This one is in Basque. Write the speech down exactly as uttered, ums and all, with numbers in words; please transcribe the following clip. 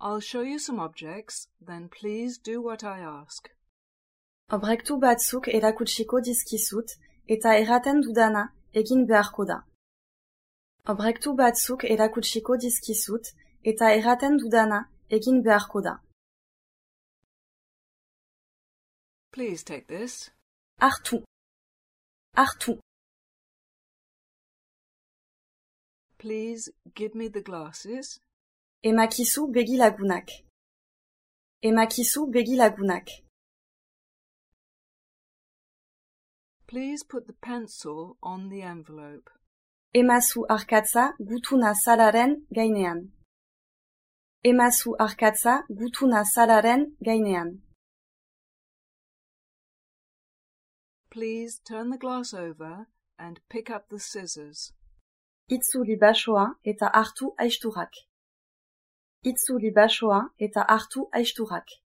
I'll show you some objects, then please do what I ask. Objektu batzuk erakutsiko dizkizut, eta erraten dudana egin beharko da. Objektu batzuk erakutsiko dizkizut, eta erraten dudana egin beharko da. Please take this. Hartu. Hartu. Please give me the glasses. Emakizu begi lagunak. Emakizu begi lagunak. Please put the pencil on the envelope. Emazu arkatza gutuna salaren gainean. Emazu arkatza gutuna salaren gainean. Please turn the glass over and pick up the scissors. Itzuli basoa eta hartu aisturak. Itzuli basoa eta hartu aisturak.